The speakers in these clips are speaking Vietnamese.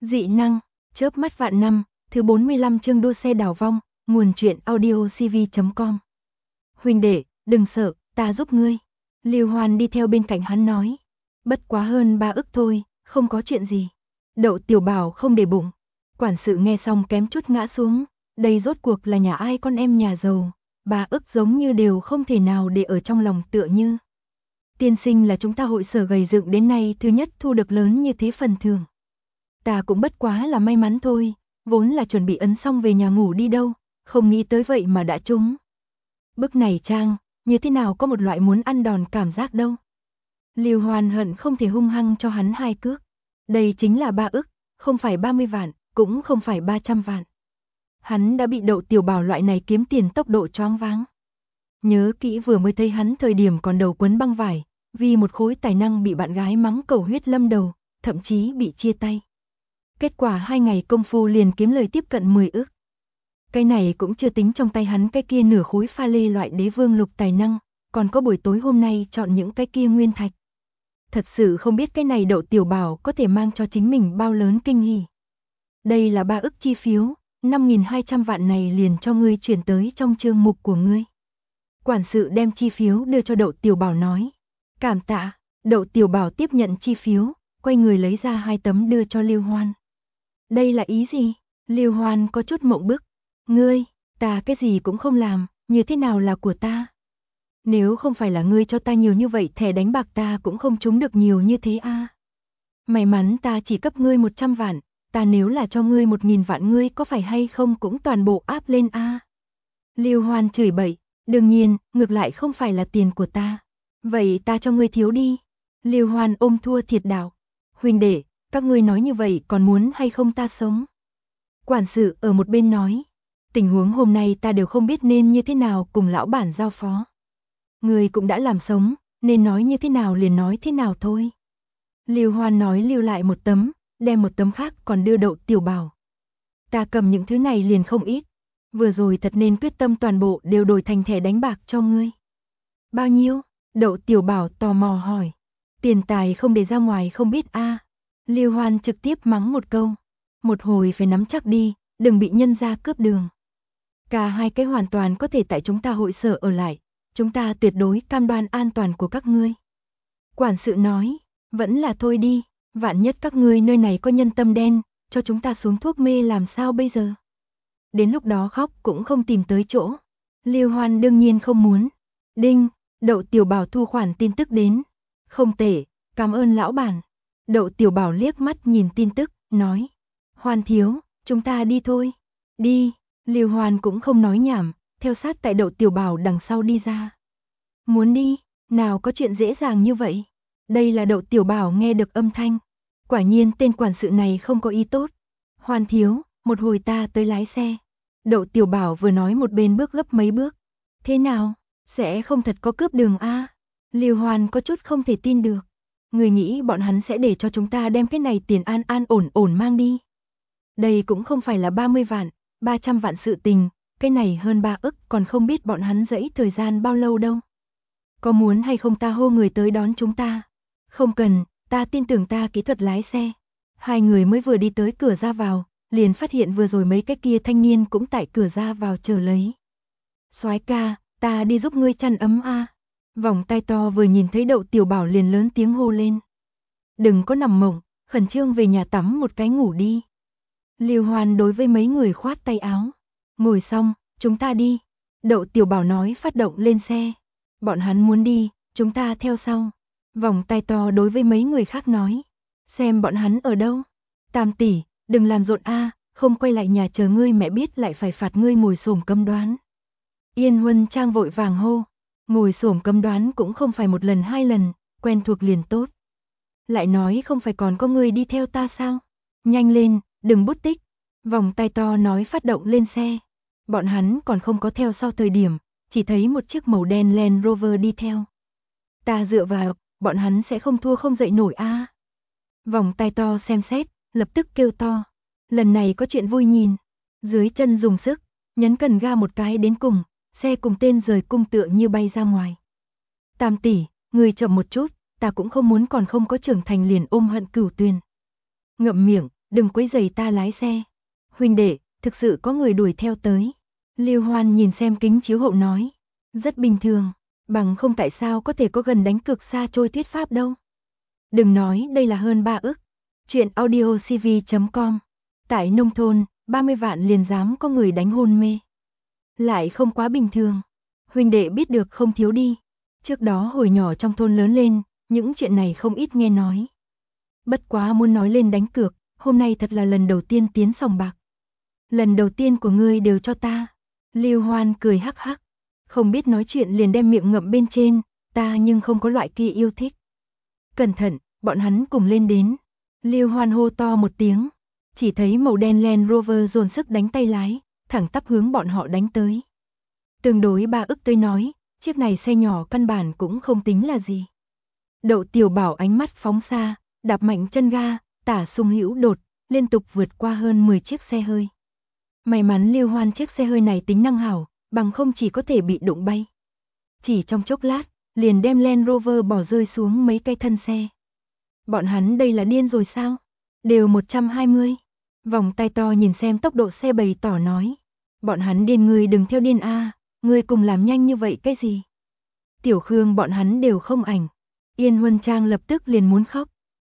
Dị năng, chớp mắt vạn năm, thứ 45 chương đua xe đảo vong, nguồn truyện audio cv.com. Huynh đệ, đừng sợ, ta giúp ngươi. Lưu Hoan đi theo bên cạnh hắn nói. Bất quá hơn 3 ức thôi, không có chuyện gì. Đậu Tiểu Bảo không để bụng. Quản sự nghe xong kém chút ngã xuống. Đây rốt cuộc là nhà ai con em nhà giàu. 3 ức giống như đều không thể nào để ở trong lòng tựa như. Tiên sinh là chúng ta hội sở gầy dựng đến nay thứ nhất thu được lớn như thế phần thưởng. Ta cũng bất quá là may mắn thôi, vốn là chuẩn bị ấn xong về nhà ngủ đi đâu, không nghĩ tới vậy mà đã trúng. Bức này trang, như thế nào có một loại muốn ăn đòn cảm giác đâu. Lưu Hoan hận không thể hung hăng cho hắn 2 cước. Đây chính là 3 ức, không phải 30 vạn, cũng không phải 300 vạn. Hắn đã bị Đậu Tiểu Bảo loại này kiếm tiền tốc độ choáng váng. Nhớ kỹ vừa mới thấy hắn thời điểm còn đầu quấn băng vải, vì một khối tài năng bị bạn gái mắng cầu huyết lâm đầu, thậm chí bị chia tay. Kết quả 2 ngày công phu liền kiếm lời tiếp cận 10 ức. Cái này cũng chưa tính trong tay hắn cái kia nửa khối pha lê loại đế vương lục tài năng, còn có buổi tối hôm nay chọn những cái kia nguyên thạch. Thật sự không biết cái này Đậu Tiểu Bảo có thể mang cho chính mình bao lớn kinh hỉ. Đây là 3 ức chi phiếu, 5.200 vạn này liền cho ngươi chuyển tới trong chương mục của ngươi. Quản sự đem chi phiếu đưa cho Đậu Tiểu Bảo nói. Cảm tạ. Đậu Tiểu Bảo tiếp nhận chi phiếu, quay người lấy ra 2 tấm đưa cho Lưu Hoan. Đây là ý gì? Lưu Hoan có chút mộng bức. Ngươi, ta cái gì cũng không làm, như thế nào là của ta? Nếu không phải là ngươi cho ta nhiều như vậy thẻ đánh bạc ta cũng không trúng được nhiều như thế a. May mắn ta chỉ cấp ngươi 100 vạn, ta nếu là cho ngươi 1.000 vạn ngươi có phải hay không cũng toàn bộ áp lên a. Lưu Hoan chửi bậy, đương nhiên, ngược lại không phải là tiền của ta. Vậy ta cho ngươi thiếu đi. Lưu Hoan ôm thua thiệt đạo. Huynh đệ, các ngươi nói như vậy còn muốn hay không ta sống? Quản sự ở một bên nói. Tình huống hôm nay ta đều không biết nên như thế nào cùng lão bản giao phó. Ngươi cũng đã làm sống, nên nói như thế nào liền nói thế nào thôi. Lưu Hoan nói lưu lại một tấm, đem một tấm khác còn đưa Đậu Tiểu Bảo. Ta cầm những thứ này liền không ít. Vừa rồi thật nên quyết tâm toàn bộ đều đổi thành thẻ đánh bạc cho ngươi. Bao nhiêu? Đậu Tiểu Bảo tò mò hỏi. Tiền tài không để ra ngoài không biết a. Lưu Hoan trực tiếp mắng một câu. Một hồi phải nắm chắc đi, đừng bị nhân gia cướp đường. Cả 2 cái hoàn toàn có thể tại chúng ta hội sở ở lại. Chúng ta tuyệt đối cam đoan an toàn của các ngươi. Quản sự nói, vẫn là thôi đi, vạn nhất các ngươi nơi này có nhân tâm đen, cho chúng ta xuống thuốc mê làm sao bây giờ? Đến lúc đó khóc cũng không tìm tới chỗ. Lưu Hoan đương nhiên không muốn. Đinh, Đậu Tiểu Bảo thu khoản tin tức đến. Không tệ, cảm ơn lão bản. Đậu Tiểu Bảo liếc mắt nhìn tin tức, nói. Hoan thiếu, chúng ta đi thôi. Đi, Lưu Hoan cũng không nói nhảm, theo sát tại Đậu Tiểu Bảo đằng sau đi ra. Muốn đi, nào có chuyện dễ dàng như vậy. Đây là Đậu Tiểu Bảo nghe được âm thanh. Quả nhiên tên quản sự này không có ý tốt. Hoan thiếu, một hồi ta tới lái xe. Đậu Tiểu Bảo vừa nói một bên bước gấp mấy bước. Thế nào, sẽ không thật có cướp đường a? Lưu Hoan có chút không thể tin được. Người nghĩ bọn hắn sẽ để cho chúng ta đem cái này tiền an an ổn ổn mang đi. Đây cũng không phải là 30 vạn, 300 vạn sự tình, cái này hơn 3 ức còn không biết bọn hắn dẫy thời gian bao lâu đâu. Có muốn hay không ta hô người tới đón chúng ta? Không cần, ta tin tưởng ta kỹ thuật lái xe. 2 người mới vừa đi tới cửa ra vào, liền phát hiện vừa rồi mấy cái kia thanh niên cũng tại cửa ra vào chờ lấy. Soái ca, ta đi giúp ngươi chăn ấm a. Vòng tay to vừa nhìn thấy Đậu Tiểu Bảo liền lớn tiếng hô lên. Đừng có nằm mộng, khẩn trương về nhà tắm một cái ngủ đi. Lưu Hoan đối với mấy người khoát tay áo. Ngồi xong, chúng ta đi. Đậu Tiểu Bảo nói phát động lên xe. Bọn hắn muốn đi, chúng ta theo sau. Vòng tay to đối với mấy người khác nói. Xem bọn hắn ở đâu. Tam tỷ, đừng làm rộn a, không quay lại nhà chờ ngươi mẹ biết lại phải phạt ngươi ngồi xổm cấm đoán. Yên Huân Trang vội vàng hô. Ngồi xổm cấm đoán cũng không phải một lần 2 lần, quen thuộc liền tốt. Lại nói không phải còn có người đi theo ta sao? Nhanh lên, đừng bút tích. Vòng tay to nói phát động lên xe. Bọn hắn còn không có theo sau thời điểm, chỉ thấy một chiếc màu đen Land Rover đi theo. Ta dựa vào, bọn hắn sẽ không thua không dậy nổi a. Vòng tay to xem xét, lập tức kêu to. Lần này có chuyện vui nhìn. Dưới chân dùng sức, nhấn cần ga một cái đến cùng, xe cùng tên rời cung tựa như bay ra ngoài. Tam tỷ, người chậm một chút, ta cũng không muốn còn không có trưởng thành liền ôm hận cửu tuyền. Ngậm miệng, đừng quấy rầy ta lái xe. Huynh đệ, thực sự có người đuổi theo tới. Lưu Hoan nhìn xem kính chiếu hậu nói. Rất bình thường, bằng không tại sao có thể có gần đánh cược xa trôi thuyết pháp đâu. Đừng nói đây là hơn 3 ức. Chuyện audiocv.com. Tại nông thôn, 30 vạn liền dám có người đánh hôn mê. Lại không quá bình thường. Huynh đệ biết được không thiếu đi. Trước đó hồi nhỏ trong thôn lớn lên, những chuyện này không ít nghe nói. Bất quá muốn nói lên đánh cược, hôm nay thật là lần đầu tiên tiến sòng bạc. Lần đầu tiên của ngươi đều cho ta. Lưu Hoan cười hắc hắc. Không biết nói chuyện liền đem miệng ngậm bên trên, ta nhưng không có loại kia yêu thích. Cẩn thận, bọn hắn cùng lên đến. Lưu Hoan hô to một tiếng. Chỉ thấy màu đen Land Rover dồn sức đánh tay lái, thẳng tắp hướng bọn họ đánh tới. Tương đối 3 ức tới nói, chiếc này xe nhỏ căn bản cũng không tính là gì. Đậu Tiểu Bảo ánh mắt phóng xa, đạp mạnh chân ga, tả sung hữu đột, liên tục vượt qua hơn 10 chiếc xe hơi. May mắn Lưu Hoan chiếc xe hơi này tính năng hảo, bằng không chỉ có thể bị đụng bay. Chỉ trong chốc lát, liền đem Land Rover bỏ rơi xuống mấy cây thân xe. Bọn hắn đây là điên rồi sao? Đều 120. Vòng tay to nhìn xem tốc độ xe bày tỏ nói. Bọn hắn điên, ngươi đừng theo điên a, ngươi cùng làm nhanh như vậy cái gì? Tiểu Khương bọn hắn đều không ảnh. Yên Huân Trang lập tức liền muốn khóc.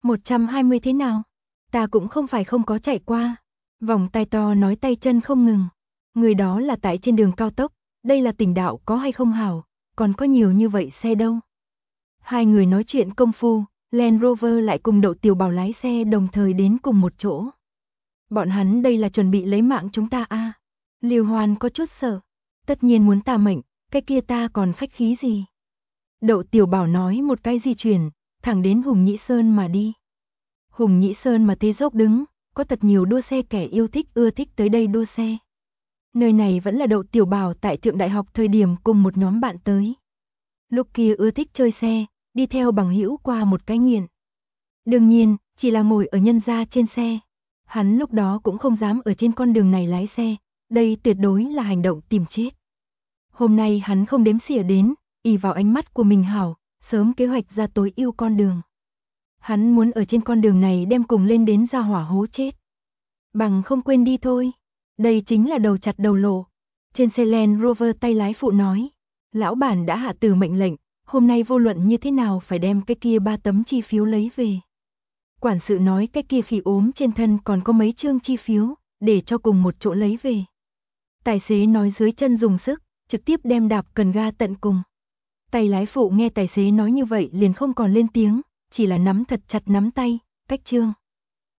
120 thế nào? Ta cũng không phải không có chạy qua. Vòng tay to nói tay chân không ngừng. Người đó là tại trên đường cao tốc, đây là tỉnh đạo có hay không hảo, còn có nhiều như vậy xe đâu. Hai người nói chuyện công phu, Land Rover lại cùng Đậu Tiểu Bảo lái xe đồng thời đến cùng một chỗ. Bọn hắn đây là chuẩn bị lấy mạng chúng ta a. Lưu Hoan có chút sợ. Tất nhiên muốn ta mệnh, cái kia ta còn khách khí gì. Đậu Tiểu Bảo nói một cái di chuyển, thẳng đến Hùng Nhĩ Sơn mà đi. Hùng Nhĩ Sơn mà thế dốc đứng, có thật nhiều đua xe kẻ yêu thích ưa thích tới đây đua xe. Nơi này vẫn là Đậu Tiểu Bảo tại Thượng Đại học thời điểm cùng một nhóm bạn tới. Lúc kia ưa thích chơi xe, đi theo bằng hữu qua một cái nghiện. Đương nhiên, chỉ là ngồi ở nhân gia trên xe. Hắn lúc đó cũng không dám ở trên con đường này lái xe, đây tuyệt đối là hành động tìm chết. Hôm nay hắn không đếm xỉa đến, ỷ vào ánh mắt của mình hảo, sớm kế hoạch ra tối ưu con đường. Hắn muốn ở trên con đường này đem cùng lên đến ra hỏa hố chết. Bằng không quên đi thôi. Đây chính là đầu chặt đầu lộ. Trên xe Land Rover tay lái phụ nói. Lão bản đã hạ từ mệnh lệnh, hôm nay vô luận như thế nào phải đem cái kia 3 tấm chi phiếu lấy về. Quản sự nói cái kia khi ốm trên thân còn có mấy chương chi phiếu, để cho cùng một chỗ lấy về. Tài xế nói dưới chân dùng sức, trực tiếp đem đạp cần ga tận cùng. Tay lái phụ nghe tài xế nói như vậy liền không còn lên tiếng, chỉ là nắm thật chặt nắm tay, cách chương.